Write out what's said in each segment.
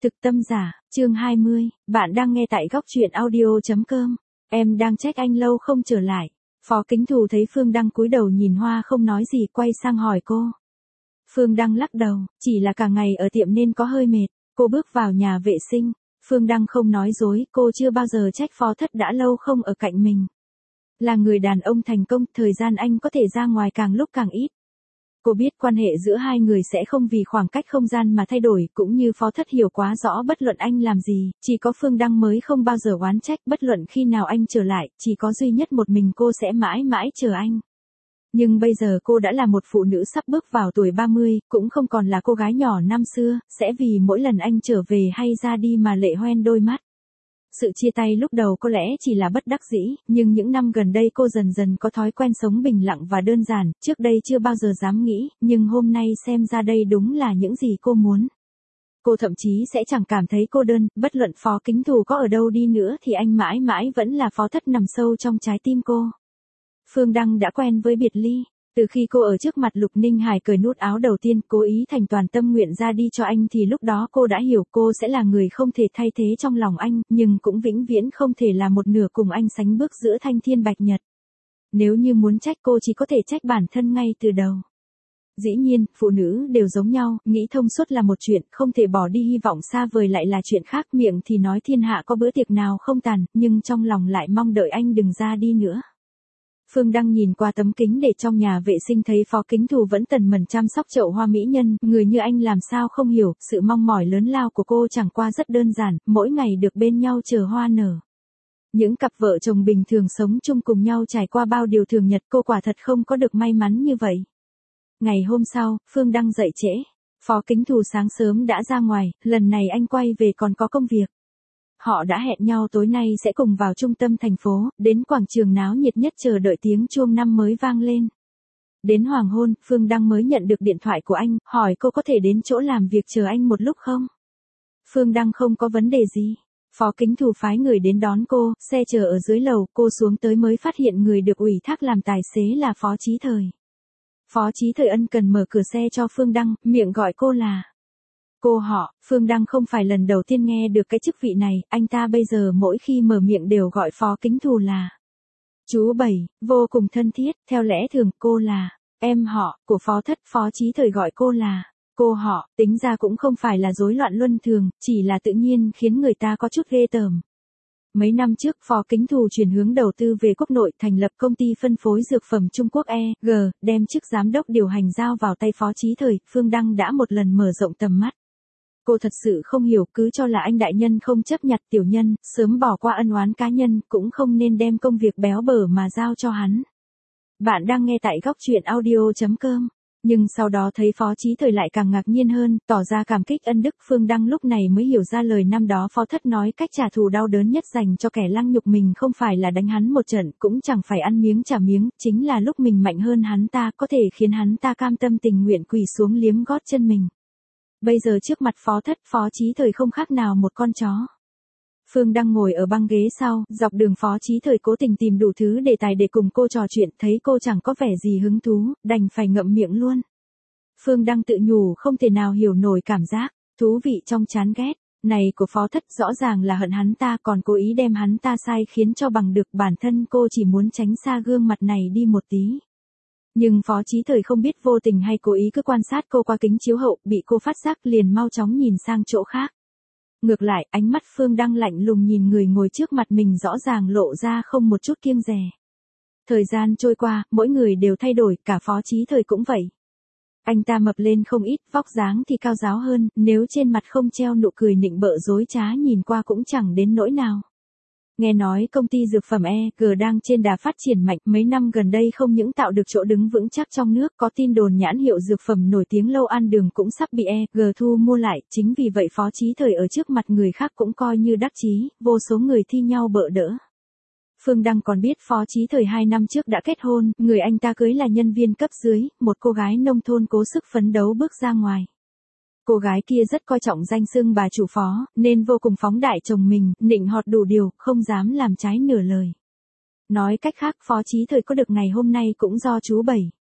Thực tâm giả, chương 20, bạn đang nghe tại góc truyện audio.com. Em đang trách anh lâu không trở lại. Phó Kính Thù thấy Phương Đăng cúi đầu nhìn hoa không nói gì, quay sang hỏi cô. Phương Đăng lắc đầu, chỉ là cả ngày ở tiệm nên có hơi mệt. Cô bước vào nhà vệ sinh. Phương Đăng không nói dối, cô chưa bao giờ trách Phó Thất đã lâu không ở cạnh mình. Là người đàn ông thành công, thời gian anh có thể ra ngoài càng lúc càng ít. Cô biết quan hệ giữa hai người sẽ không vì khoảng cách không gian mà thay đổi, cũng như Phó Thất hiểu quá rõ bất luận anh làm gì, chỉ có Phương Đăng mới không bao giờ oán trách, bất luận khi nào anh trở lại, chỉ có duy nhất một mình cô sẽ mãi mãi chờ anh. Nhưng bây giờ cô đã là một phụ nữ sắp bước vào tuổi 30, cũng không còn là cô gái nhỏ năm xưa, sẽ vì mỗi lần anh trở về hay ra đi mà lệ hoen đôi mắt. Sự chia tay lúc đầu có lẽ chỉ là bất đắc dĩ, nhưng những năm gần đây cô dần dần có thói quen sống bình lặng và đơn giản, trước đây chưa bao giờ dám nghĩ, nhưng hôm nay xem ra đây đúng là những gì cô muốn. Cô thậm chí sẽ chẳng cảm thấy cô đơn, bất luận Phó Kính Thù có ở đâu đi nữa thì anh mãi mãi vẫn là Phó Thất nằm sâu trong trái tim cô. Phương Đăng đã quen với biệt ly. Từ khi cô ở trước mặt Lục Ninh Hải cởi nút áo đầu tiên, cố ý thành toàn tâm nguyện ra đi cho anh thì lúc đó cô đã hiểu cô sẽ là người không thể thay thế trong lòng anh, nhưng cũng vĩnh viễn không thể là một nửa cùng anh sánh bước giữa thanh thiên bạch nhật. Nếu như muốn trách cô chỉ có thể trách bản thân ngay từ đầu. Dĩ nhiên, phụ nữ đều giống nhau, nghĩ thông suốt là một chuyện, không thể bỏ đi hy vọng xa vời lại là chuyện khác, miệng thì nói thiên hạ có bữa tiệc nào không tàn, nhưng trong lòng lại mong đợi anh đừng ra đi nữa. Phương Đăng nhìn qua tấm kính để trong nhà vệ sinh thấy Phó Kính Thù vẫn tần mần chăm sóc chậu hoa mỹ nhân, người như anh làm sao không hiểu, sự mong mỏi lớn lao của cô chẳng qua rất đơn giản, mỗi ngày được bên nhau chờ hoa nở. Những cặp vợ chồng bình thường sống chung cùng nhau trải qua bao điều thường nhật, cô quả thật không có được may mắn như vậy. Ngày hôm sau, Phương Đăng dậy trễ. Phó Kính Thù sáng sớm đã ra ngoài, lần này anh quay về còn có công việc. Họ đã hẹn nhau tối nay sẽ cùng vào trung tâm thành phố, đến quảng trường náo nhiệt nhất chờ đợi tiếng chuông năm mới vang lên. Đến hoàng hôn, Phương Đăng mới nhận được điện thoại của anh, hỏi cô có thể đến chỗ làm việc chờ anh một lúc không? Phương Đăng không có vấn đề gì. Phó Kính Thù phái người đến đón cô, xe chờ ở dưới lầu, cô xuống tới mới phát hiện người được ủy thác làm tài xế là Phó Chí Thời. Phó Chí Thời ân cần mở cửa xe cho Phương Đăng, miệng gọi cô là cô họ. Phương Đăng không phải lần đầu tiên nghe được cái chức vị này, anh ta bây giờ mỗi khi mở miệng đều gọi Phó Kính Thù là chú Bảy, vô cùng thân thiết, theo lẽ thường cô là em họ của Phó Thất, Phó Chí Thời gọi cô là cô họ, tính ra cũng không phải là rối loạn luân thường, chỉ là tự nhiên khiến người ta có chút ghê tởm. Mấy năm trước, Phó Kính Thù chuyển hướng đầu tư về quốc nội, thành lập công ty phân phối dược phẩm Trung Quốc E.G, đem chức giám đốc điều hành giao vào tay Phó Chí Thời, Phương Đăng đã một lần mở rộng tầm mắt. Cô thật sự không hiểu, cứ cho là anh đại nhân không chấp nhặt tiểu nhân, sớm bỏ qua ân oán cá nhân, cũng không nên đem công việc béo bở mà giao cho hắn. Bạn đang nghe tại góc truyện audio.com. Nhưng sau đó thấy Phó Chí Thời lại càng ngạc nhiên hơn, tỏ ra cảm kích ân đức. Phương Đăng lúc này mới hiểu ra lời năm đó Phó Thất nói cách trả thù đau đớn nhất dành cho kẻ lăng nhục mình không phải là đánh hắn một trận, cũng chẳng phải ăn miếng trả miếng, chính là lúc mình mạnh hơn hắn ta, có thể khiến hắn ta cam tâm tình nguyện quỳ xuống liếm gót chân mình. Bây giờ trước mặt Phó Thất, Phó Chí Thời không khác nào một con chó. Phương Đăng ngồi ở băng ghế sau, dọc đường Phó Chí Thời cố tình tìm đủ thứ đề tài để cùng cô trò chuyện, thấy cô chẳng có vẻ gì hứng thú, đành phải ngậm miệng luôn. Phương Đăng tự nhủ không thể nào hiểu nổi cảm giác thú vị trong chán ghét này của Phó Thất, rõ ràng là hận hắn ta còn cố ý đem hắn ta sai khiến cho bằng được, bản thân cô chỉ muốn tránh xa gương mặt này đi một tí. Nhưng Phó Chí Thời không biết vô tình hay cố ý cứ quan sát cô qua kính chiếu hậu, bị cô phát giác liền mau chóng nhìn sang chỗ khác. Ngược lại, ánh mắt Phương Đăng lạnh lùng nhìn người ngồi trước mặt mình, rõ ràng lộ ra không một chút kiêng dè. Thời gian trôi qua, mỗi người đều thay đổi, cả Phó Chí Thời cũng vậy. Anh ta mập lên không ít, vóc dáng thì cao ráo hơn, nếu trên mặt không treo nụ cười nịnh bợ dối trá nhìn qua cũng chẳng đến nỗi nào. Nghe nói công ty dược phẩm E.G đang trên đà phát triển mạnh, mấy năm gần đây không những tạo được chỗ đứng vững chắc trong nước, có tin đồn nhãn hiệu dược phẩm nổi tiếng Lâu An Đường cũng sắp bị E.G thu mua lại, chính vì vậy Phó Chí Thời ở trước mặt người khác cũng coi như đắc chí, vô số người thi nhau bợ đỡ. Phương Đăng còn biết Phó Chí Thời 2 năm trước đã kết hôn, người anh ta cưới là nhân viên cấp dưới, một cô gái nông thôn cố sức phấn đấu bước ra ngoài. Cô gái kia rất coi trọng danh xưng bà chủ Phó, nên vô cùng phóng đại chồng mình, nịnh hót đủ điều, không dám làm trái nửa lời. Nói cách khác, Phó Chí Thời có được ngày hôm nay cũng do chú Bảy.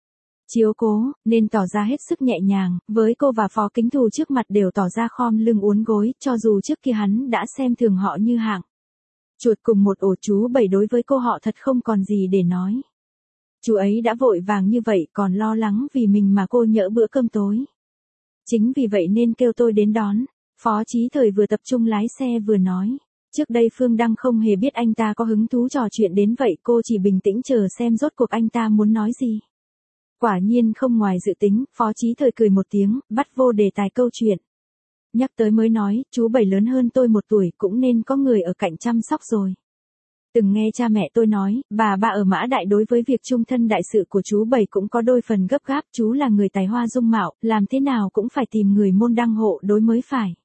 chiếu cố, nên tỏ ra hết sức nhẹ nhàng, với cô và Phó Kính Thù trước mặt đều tỏ ra khom lưng uốn gối, cho dù trước kia hắn đã xem thường họ như hạng chuột cùng một ổ, chú Bảy đối với cô họ thật không còn gì để nói. Chú ấy đã vội vàng như vậy còn lo lắng vì mình mà cô nhỡ bữa cơm tối. Chính vì vậy nên kêu tôi đến đón. Phó Chí Thời vừa tập trung lái xe vừa nói. Trước đây Phương Đăng không hề biết anh ta có hứng thú trò chuyện đến vậy, cô chỉ bình tĩnh chờ xem rốt cuộc anh ta muốn nói gì. Quả nhiên không ngoài dự tính, Phó Chí Thời cười một tiếng, bắt vô đề tài câu chuyện. Nhắc tới mới nói, chú Bảy lớn hơn tôi 1 tuổi, cũng nên có người ở cạnh chăm sóc rồi. Từng nghe cha mẹ tôi nói, bà ở Mã Đại đối với việc chung thân đại sự của chú Bảy cũng có đôi phần gấp gáp, chú là người tài hoa dung mạo, làm thế nào cũng phải tìm người môn đăng hộ đối mới phải.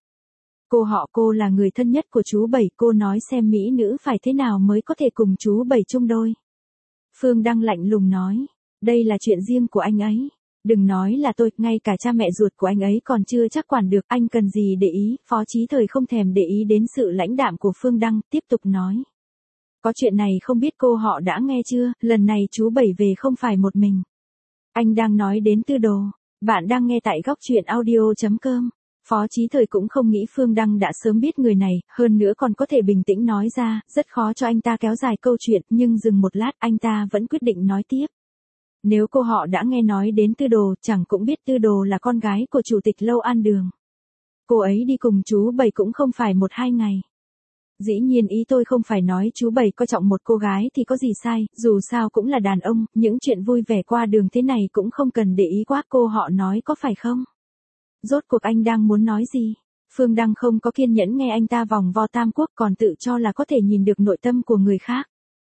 Cô là người thân nhất của chú Bảy, cô nói xem mỹ nữ phải thế nào mới có thể cùng chú Bảy chung đôi. Phương Đăng lạnh lùng nói, đây là chuyện riêng của anh ấy. Đừng nói là tôi, ngay cả cha mẹ ruột của anh ấy còn chưa chắc quản được, anh cần gì để ý. Phó Chí Thời không thèm để ý đến sự lãnh đạm của Phương Đăng, tiếp tục nói. Có chuyện này không biết cô họ đã nghe chưa, lần này chú Bảy về không phải một mình. Anh đang nói đến Tư Đồ. Bạn đang nghe tại góc truyện audio.com. Phó Chí Thời cũng không nghĩ Phương Đăng đã sớm biết người này, hơn nữa còn có thể bình tĩnh nói ra, rất khó cho anh ta kéo dài câu chuyện, nhưng dừng một lát anh ta vẫn quyết định nói tiếp. Nếu cô họ đã nghe nói đến Tư Đồ, chẳng cũng biết Tư Đồ là con gái của chủ tịch Lâu An Đường. Cô ấy đi cùng chú Bảy cũng không phải 1-2 ngày. Dĩ nhiên ý tôi không phải nói chú Bảy coi trọng một cô gái thì có gì sai, dù sao cũng là đàn ông, những chuyện vui vẻ qua đường thế này cũng không cần để ý quá, cô họ nói có phải không? Rốt cuộc anh đang muốn nói gì? Phương Đăng không có kiên nhẫn nghe anh ta vòng vo tam quốc còn tự cho là có thể nhìn được nội tâm của người khác.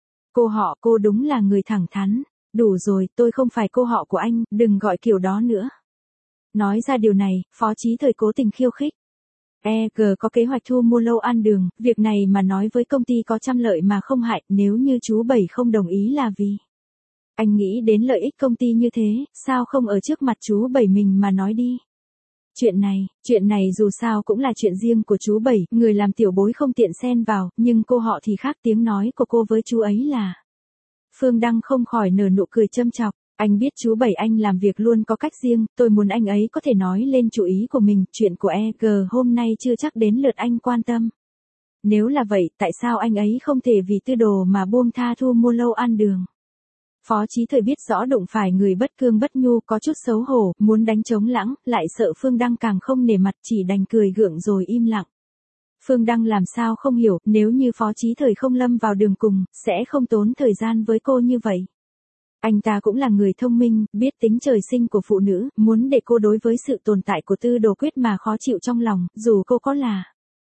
Cô đúng là người thẳng thắn. Đủ rồi, tôi không phải cô họ của anh, đừng gọi kiểu đó nữa. Nói ra điều này, Phó Chí Thời cố tình khiêu khích. có kế hoạch thu mua Lâu An Đường, việc này mà nói với công ty có trăm lợi mà không hại, nếu như chú Bảy không đồng ý là vì. Anh nghĩ đến lợi ích công ty như thế, sao không ở trước mặt chú Bảy mình mà nói đi. Chuyện này dù sao cũng là chuyện riêng của chú Bảy, người làm tiểu bối không tiện xen vào, nhưng cô họ thì khác, tiếng nói của cô với chú ấy là. Phương Đăng không khỏi nở nụ cười châm chọc, anh biết chú Bảy anh làm việc luôn có cách riêng, tôi muốn anh ấy có thể nói lên chủ ý của mình, chuyện của hôm nay chưa chắc đến lượt anh quan tâm. Nếu là vậy, tại sao anh ấy không thể vì Tư Đồ mà buông tha thu mua Lâu An Đường? Phó Chí Thời biết rõ đụng phải người bất cương bất nhu, có chút xấu hổ, muốn đánh trống lãng, lại sợ Phương Đăng càng không nể mặt, chỉ đành cười gượng rồi im lặng. Phương Đăng làm sao không hiểu, nếu như Phó Chí Thời không lâm vào đường cùng, sẽ không tốn thời gian với cô như vậy. Anh ta cũng là người thông minh, biết tính trời sinh của phụ nữ, muốn để cô đối với sự tồn tại của Tư Đồ Quyết mà khó chịu trong lòng, dù cô có là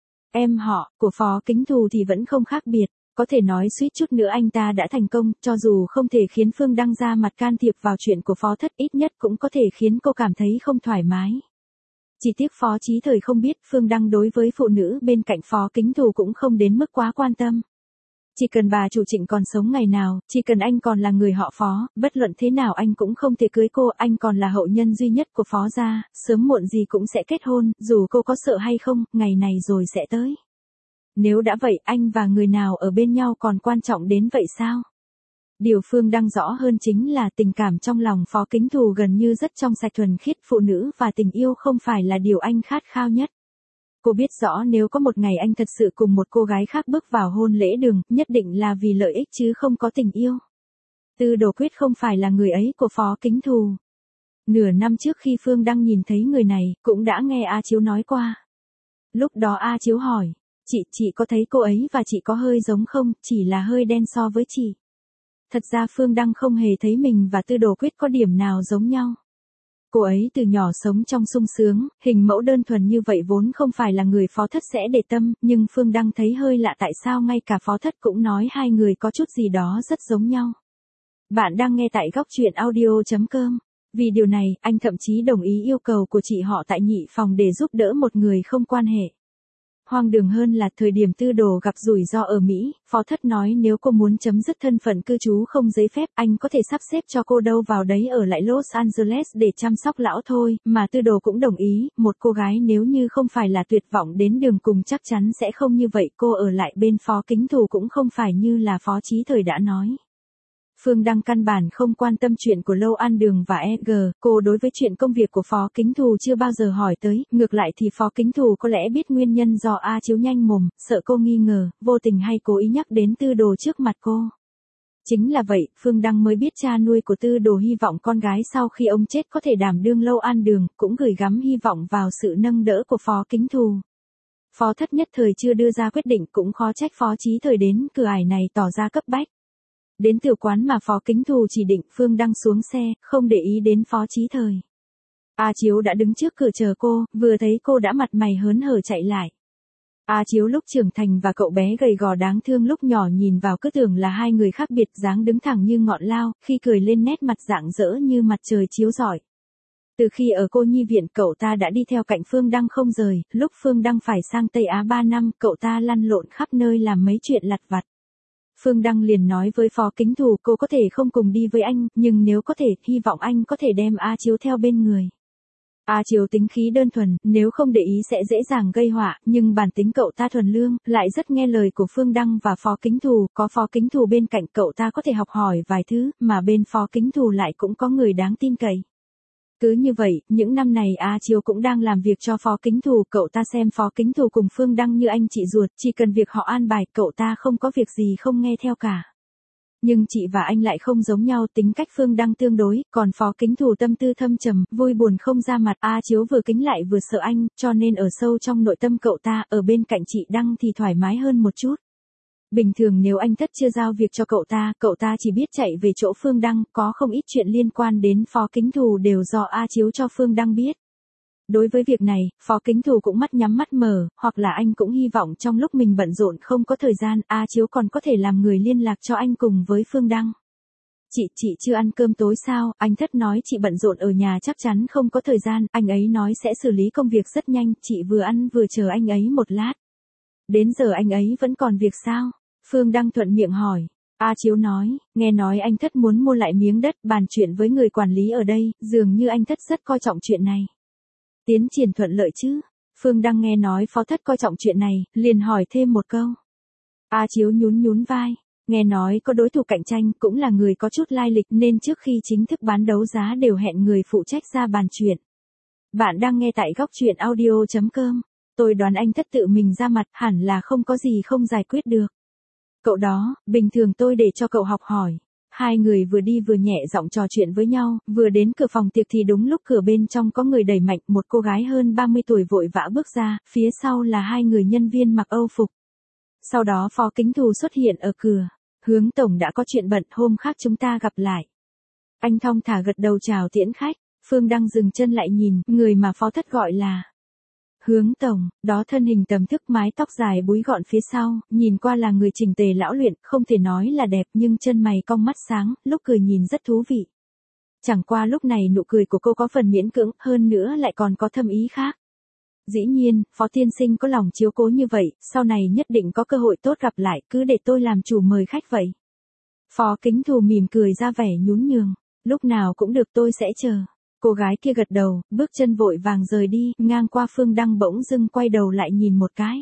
em họ của Phó Kính Thù thì vẫn không khác biệt. Có thể nói suýt chút nữa anh ta đã thành công, cho dù không thể khiến Phương Đăng ra mặt can thiệp vào chuyện của Phó Thất, ít nhất cũng có thể khiến cô cảm thấy không thoải mái. Chỉ tiếc Phó Chí Thời không biết Phương Đăng đối với phụ nữ bên cạnh Phó Kính Thù cũng không đến mức quá quan tâm. Chỉ cần bà chủ Trịnh còn sống ngày nào, chỉ cần anh còn là người họ Phó, bất luận thế nào anh cũng không thể cưới cô, anh còn là hậu nhân duy nhất của Phó gia, sớm muộn gì cũng sẽ kết hôn, dù cô có sợ hay không, ngày này rồi sẽ tới. Nếu đã vậy, anh và người nào ở bên nhau còn quan trọng đến vậy sao? Điều Phương Đăng rõ hơn chính là tình cảm trong lòng Phó Kính Thù gần như rất trong sạch thuần khiết, phụ nữ và tình yêu không phải là điều anh khát khao nhất. Cô biết rõ nếu có một ngày anh thật sự cùng một cô gái khác bước vào hôn lễ đường, nhất định là vì lợi ích chứ không có tình yêu. Tư Đồ Quyết không phải là người ấy của Phó Kính Thù. Nửa năm trước khi Phương Đăng nhìn thấy người này, cũng đã nghe A Chiếu nói qua. Lúc đó A Chiếu hỏi, chị có thấy cô ấy và chị có hơi giống không, chỉ là hơi đen so với chị. Thật ra Phương Đăng không hề thấy mình và Tư Đồ Quyết có điểm nào giống nhau. Cô ấy từ nhỏ sống trong sung sướng, hình mẫu đơn thuần như vậy vốn không phải là người Phó Thất sẽ để tâm, nhưng Phương Đăng thấy hơi lạ tại sao ngay cả Phó Thất cũng nói hai người có chút gì đó rất giống nhau. Bạn đang nghe tại góc truyện audio.com. Vì điều này, anh thậm chí đồng ý yêu cầu của chị họ tại nhị phòng để giúp đỡ một người không quan hệ. Hoang đường hơn là thời điểm Tư Đồ gặp rủi ro ở Mỹ, Phó Thất nói nếu cô muốn chấm dứt thân phận cư trú không giấy phép, anh có thể sắp xếp cho cô đâu vào đấy ở lại Los Angeles để chăm sóc lão thôi, mà Tư Đồ cũng đồng ý, một cô gái nếu như không phải là tuyệt vọng đến đường cùng chắc chắn sẽ không như vậy, cô ở lại bên Phó Kính Thù cũng không phải như là Phó Chí Thời đã nói. Phương Đăng căn bản không quan tâm chuyện của Lâu An Đường và EG, cô đối với chuyện công việc của Phó Kính Thù chưa bao giờ hỏi tới, ngược lại thì Phó Kính Thù có lẽ biết nguyên nhân do A Chiếu nhanh mồm, sợ cô nghi ngờ, vô tình hay cố ý nhắc đến Tư Đồ trước mặt cô. Chính là vậy, Phương Đăng mới biết cha nuôi của Tư Đồ hy vọng con gái sau khi ông chết có thể đảm đương Lâu An Đường, cũng gửi gắm hy vọng vào sự nâng đỡ của Phó Kính Thù. Phó Thất nhất thời chưa đưa ra quyết định, cũng khó trách Phó Chí Thời đến cửa ải này tỏ ra cấp bách. Đến tiểu quán mà Phó Kính Thù chỉ định, Phương Đăng xuống xe, không để ý đến Phó Chí Thời. A Chiếu đã đứng trước cửa chờ cô, vừa thấy cô đã mặt mày hớn hở chạy lại. A Chiếu lúc trưởng thành và cậu bé gầy gò đáng thương lúc nhỏ nhìn vào cứ tưởng là hai người khác biệt, dáng đứng thẳng như ngọn lao, khi cười lên nét mặt rạng rỡ như mặt trời chiếu rọi. Từ khi ở cô nhi viện, cậu ta đã đi theo cạnh Phương Đăng không rời, lúc Phương Đăng phải sang Tây Á 3 năm, cậu ta lăn lộn khắp nơi làm mấy chuyện lặt vặt. Phương Đăng liền nói với Phó Kính Thù cô có thể không cùng đi với anh, nhưng nếu có thể, hy vọng anh có thể đem A Chiếu theo bên người. A Chiếu tính khí đơn thuần, nếu không để ý sẽ dễ dàng gây họa, nhưng bản tính cậu ta thuần lương, lại rất nghe lời của Phương Đăng và Phó Kính Thù, có Phó Kính Thù bên cạnh cậu ta có thể học hỏi vài thứ, mà bên Phó Kính Thù lại cũng có người đáng tin cậy. Cứ như vậy, những năm này A Chiếu cũng đang làm việc cho Phó Kính Thù, cậu ta xem Phó Kính Thù cùng Phương Đăng như anh chị ruột, chỉ cần việc họ an bài, cậu ta không có việc gì không nghe theo cả. Nhưng chị và anh lại không giống nhau, tính cách Phương Đăng tương đối, còn Phó Kính Thù tâm tư thâm trầm, vui buồn không ra mặt. A Chiếu vừa kính lại vừa sợ anh, cho nên ở sâu trong nội tâm cậu ta, ở bên cạnh chị Đăng thì thoải mái hơn một chút. Bình thường nếu anh Thất chưa giao việc cho cậu ta chỉ biết chạy về chỗ Phương Đăng, có không ít chuyện liên quan đến Phó Kính Thù đều do A Chiếu cho Phương Đăng biết. Đối với việc này, Phó Kính Thù cũng mắt nhắm mắt mở, hoặc là anh cũng hy vọng trong lúc mình bận rộn không có thời gian, A Chiếu còn có thể làm người liên lạc cho anh cùng với Phương Đăng. Chị chưa ăn cơm tối sao? Anh Thất nói chị bận rộn ở nhà chắc chắn không có thời gian, anh ấy nói sẽ xử lý công việc rất nhanh, chị vừa ăn vừa chờ anh ấy một lát. Đến giờ anh ấy vẫn còn việc sao? Phương Đăng thuận miệng hỏi. A Chiếu nói, nghe nói anh Thất muốn mua lại miếng đất, bàn chuyện với người quản lý ở đây, dường như anh Thất rất coi trọng chuyện này. Tiến triển thuận lợi chứ? Phương Đăng nghe nói Phó Thất coi trọng chuyện này, liền hỏi thêm một câu. A Chiếu nhún vai, nghe nói có đối thủ cạnh tranh, cũng là người có chút lai lịch nên trước khi chính thức bán đấu giá đều hẹn người phụ trách ra bàn chuyện. Bạn đang nghe tại góc truyện audio.com. Tôi đoán anh Thất tự mình ra mặt, hẳn là không có gì không giải quyết được. Cậu đó, bình thường tôi để cho cậu học hỏi. Hai người vừa đi vừa nhẹ giọng trò chuyện với nhau, vừa đến cửa phòng tiệc thì đúng lúc cửa bên trong có người đẩy mạnh, một cô gái hơn 30 tuổi vội vã bước ra, phía sau là hai người nhân viên mặc Âu phục. Sau đó Phó Kính Thù xuất hiện ở cửa. Hướng tổng đã có chuyện bận, hôm khác chúng ta gặp lại. Anh thong thả gật đầu chào tiễn khách. Phương Đăng dừng chân lại nhìn, người mà Phó Thất gọi là Hướng tổng, đó thân hình tầm thức, mái tóc dài búi gọn phía sau, nhìn qua là người chỉnh tề lão luyện, không thể nói là đẹp nhưng chân mày cong mắt sáng, lúc cười nhìn rất thú vị. Chẳng qua lúc này nụ cười của cô có phần miễn cưỡng, hơn nữa lại còn có thâm ý khác. Dĩ nhiên, Phó tiên sinh có lòng chiếu cố như vậy, sau này nhất định có cơ hội tốt gặp lại, cứ để tôi làm chủ mời khách vậy. Phó Kính Thù mỉm cười ra vẻ nhún nhường, lúc nào cũng được, tôi sẽ chờ. Cô gái kia gật đầu, bước chân vội vàng rời đi, ngang qua Phương Đăng bỗng dưng quay đầu lại nhìn một cái.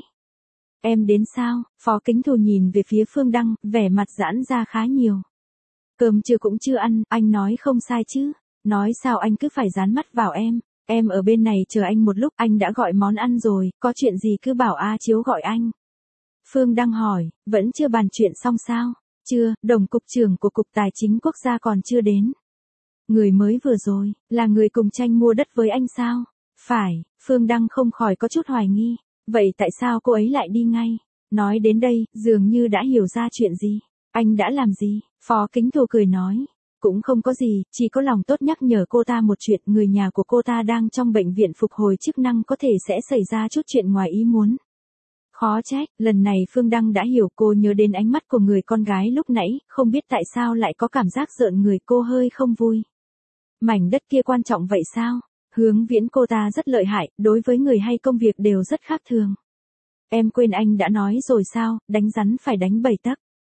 Em đến sao? Phó Kính Thù nhìn về phía Phương Đăng, vẻ mặt giãn ra khá nhiều. Cơm trưa cũng chưa ăn, anh nói không sai chứ. Nói sao anh cứ phải dán mắt vào em ở bên này chờ anh một lúc, anh đã gọi món ăn rồi, có chuyện gì cứ bảo A Chiếu gọi anh. Phương Đăng hỏi, vẫn chưa bàn chuyện xong sao? Chưa, đồng cục trưởng của Cục Tài chính Quốc gia còn chưa đến. Người mới vừa rồi, là người cùng tranh mua đất với anh sao? Phải, Phương Đăng không khỏi có chút hoài nghi. Vậy tại sao cô ấy lại đi ngay? Nói đến đây, dường như đã hiểu ra chuyện gì. Anh đã làm gì? Phó Kính Thù cười nói. Cũng không có gì, chỉ có lòng tốt nhắc nhở cô ta một chuyện, người nhà của cô ta đang trong bệnh viện phục hồi chức năng, có thể sẽ xảy ra chút chuyện ngoài ý muốn. Khó trách, lần này Phương Đăng đã hiểu, cô nhớ đến ánh mắt của người con gái lúc nãy, không biết tại sao lại có cảm giác rợn người, cô hơi không vui. Mảnh đất kia quan trọng vậy sao? Hướng Viễn cô ta rất lợi hại, đối với người hay công việc đều rất khác thường. Em quên anh đã nói rồi sao, đánh rắn phải đánh 7 tấc.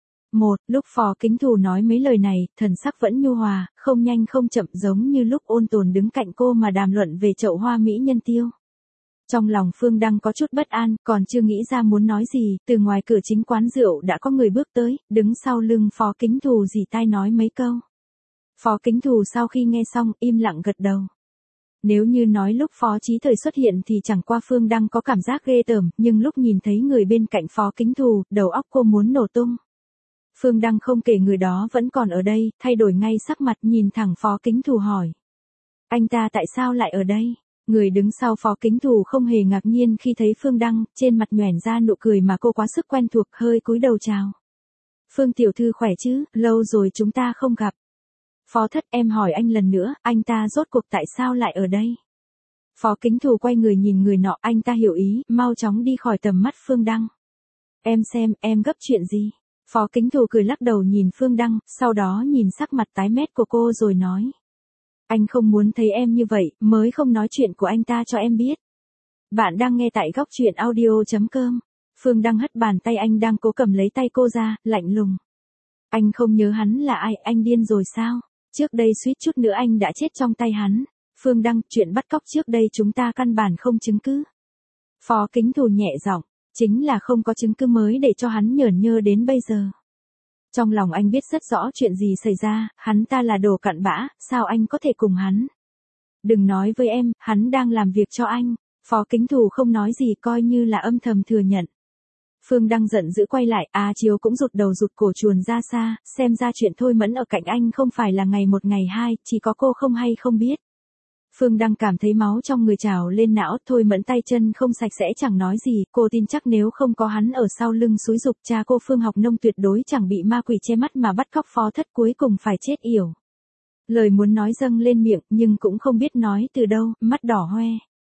Lúc Phó Kính Thù nói mấy lời này, thần sắc vẫn nhu hòa, không nhanh không chậm, giống như lúc ôn tồn đứng cạnh cô mà đàm luận về chậu hoa mỹ nhân tiêu. Trong lòng Phương Đăng có chút bất an, còn chưa nghĩ ra muốn nói gì, từ ngoài cửa chính quán rượu đã có người bước tới, đứng sau lưng Phó Kính Thù rỉ tai nói mấy câu. Phó Kính Thù sau khi nghe xong, im lặng gật đầu. Nếu như nói lúc Phó Chí Thời xuất hiện thì chẳng qua Phương Đăng có cảm giác ghê tởm, nhưng lúc nhìn thấy người bên cạnh Phó Kính Thù, đầu óc cô muốn nổ tung. Phương Đăng không kể người đó vẫn còn ở đây, thay đổi ngay sắc mặt nhìn thẳng Phó Kính Thù hỏi. Anh ta tại sao lại ở đây? Người đứng sau Phó Kính Thù không hề ngạc nhiên khi thấy Phương Đăng, trên mặt nhoẻn ra nụ cười mà cô quá sức quen thuộc, hơi cúi đầu chào. Phương tiểu thư khỏe chứ, lâu rồi chúng ta không gặp. Phó thất, em hỏi anh lần nữa, anh ta rốt cuộc tại sao lại ở đây? Phó Kính Thù quay người nhìn người nọ, anh ta hiểu ý, mau chóng đi khỏi tầm mắt Phương Đăng. Em xem, em gấp chuyện gì? Phó Kính Thù cười lắc đầu nhìn Phương Đăng, sau đó nhìn sắc mặt tái mét của cô rồi nói. Anh không muốn thấy em như vậy, mới không nói chuyện của anh ta cho em biết. Bạn đang nghe tại góc truyện audio.com. Phương Đăng hất bàn tay anh đang cố cầm lấy tay cô ra, lạnh lùng. Anh không nhớ hắn là ai, anh điên rồi sao? Trước đây suýt chút nữa anh đã chết trong tay hắn. Phương Đăng, chuyện bắt cóc trước đây chúng ta căn bản không chứng cứ. Phó Kính Thù nhẹ giọng, chính là không có chứng cứ mới để cho hắn nhởn nhơ đến bây giờ. Trong lòng anh biết rất rõ chuyện gì xảy ra, hắn ta là đồ cặn bã, sao anh có thể cùng hắn? Đừng nói với em, hắn đang làm việc cho anh. Phó Kính Thù không nói gì coi như là âm thầm thừa nhận. Phương Đăng giận dữ quay lại, Chiếu cũng rụt đầu rụt cổ chuồn ra xa, xem ra chuyện Thôi Mẫn ở cạnh anh không phải là ngày một ngày hai, chỉ có cô không hay không biết. Phương Đăng cảm thấy máu trong người trào lên não, Thôi Mẫn tay chân không sạch sẽ chẳng nói gì, cô tin chắc nếu không có hắn ở sau lưng xúi giục cha cô Phương Học Nông tuyệt đối chẳng bị ma quỷ che mắt mà bắt cóc Phó Thất cuối cùng phải chết yểu. Lời muốn nói dâng lên miệng, nhưng cũng không biết nói từ đâu, mắt đỏ hoe.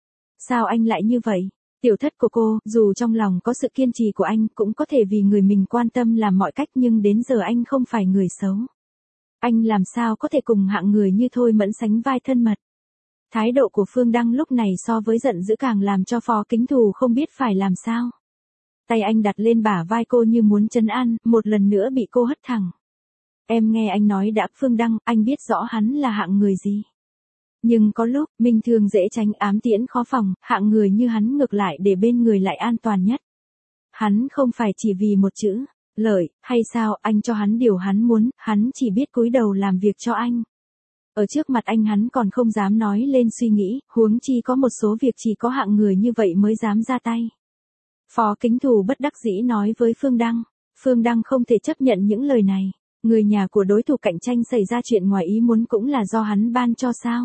Sao anh lại như vậy? Tiểu thất của cô, dù trong lòng có sự kiên trì của anh, cũng có thể vì người mình quan tâm làm mọi cách nhưng đến giờ anh không phải người xấu. Anh làm sao có thể cùng hạng người như Thôi Mẫn sánh vai thân mật. Thái độ của Phương Đăng lúc này so với giận dữ càng làm cho Phó Kính Thù không biết phải làm sao. Tay anh đặt lên bả vai cô như muốn trấn an, một lần nữa bị cô hất thẳng. Em nghe anh nói đã, Phương Đăng, anh biết rõ hắn là hạng người gì. Nhưng có lúc, mình thường dễ tránh ám tiễn khó phòng, hạng người như hắn ngược lại để bên người lại an toàn nhất. Hắn không phải chỉ vì một chữ, lợi, hay sao, anh cho hắn điều hắn muốn, hắn chỉ biết cúi đầu làm việc cho anh. Ở trước mặt anh hắn còn không dám nói lên suy nghĩ, huống chi có một số việc chỉ có hạng người như vậy mới dám ra tay. Phó Kính Thù bất đắc dĩ nói với Phương Đăng. Phương Đăng không thể chấp nhận những lời này. Người nhà của đối thủ cạnh tranh xảy ra chuyện ngoài ý muốn cũng là do hắn ban cho sao.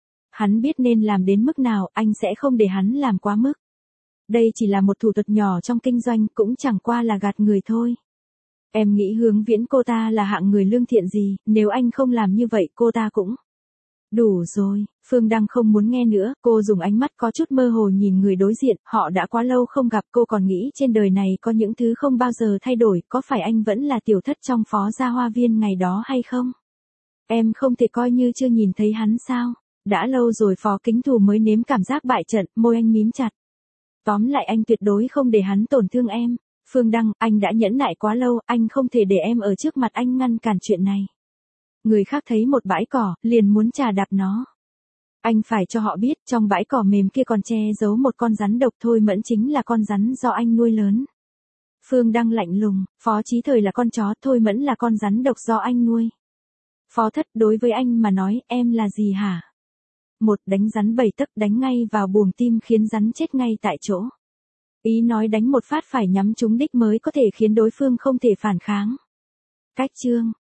Hắn biết nên làm đến mức nào, anh sẽ không để hắn làm quá mức. Đây chỉ là một thủ thuật nhỏ trong kinh doanh, cũng chẳng qua là gạt người thôi. Em nghĩ Hướng Viễn cô ta là hạng người lương thiện gì, nếu anh không làm như vậy cô ta cũng... Đủ rồi, Phương Đăng không muốn nghe nữa, cô dùng ánh mắt có chút mơ hồ nhìn người đối diện, họ đã quá lâu không gặp, cô còn nghĩ trên đời này có những thứ không bao giờ thay đổi, có phải anh vẫn là tiểu thất trong Phó Gia Hoa Viên ngày đó hay không? Em không thể coi như chưa nhìn thấy hắn sao? Đã lâu rồi Phó Kính Thù mới nếm cảm giác bại trận, môi anh mím chặt. Tóm lại anh tuyệt đối không để hắn tổn thương em. Phương Đăng, anh đã nhẫn nại quá lâu, anh không thể để em ở trước mặt anh ngăn cản chuyện này. Người khác thấy một bãi cỏ, liền muốn chà đạp nó. Anh phải cho họ biết, trong bãi cỏ mềm kia còn che giấu một con rắn độc. Thôi Mẫn chính là con rắn do anh nuôi lớn. Phương Đăng lạnh lùng, Phó Chí Thời là con chó, Thôi Mẫn là con rắn độc do anh nuôi. Phó Thất, đối với anh mà nói, em là gì hả? Một, đánh rắn 7 tấc, đánh ngay vào buồng tim khiến rắn chết ngay tại chỗ. Ý nói đánh một phát phải nhắm trúng đích mới có thể khiến đối phương không thể phản kháng. Cách chương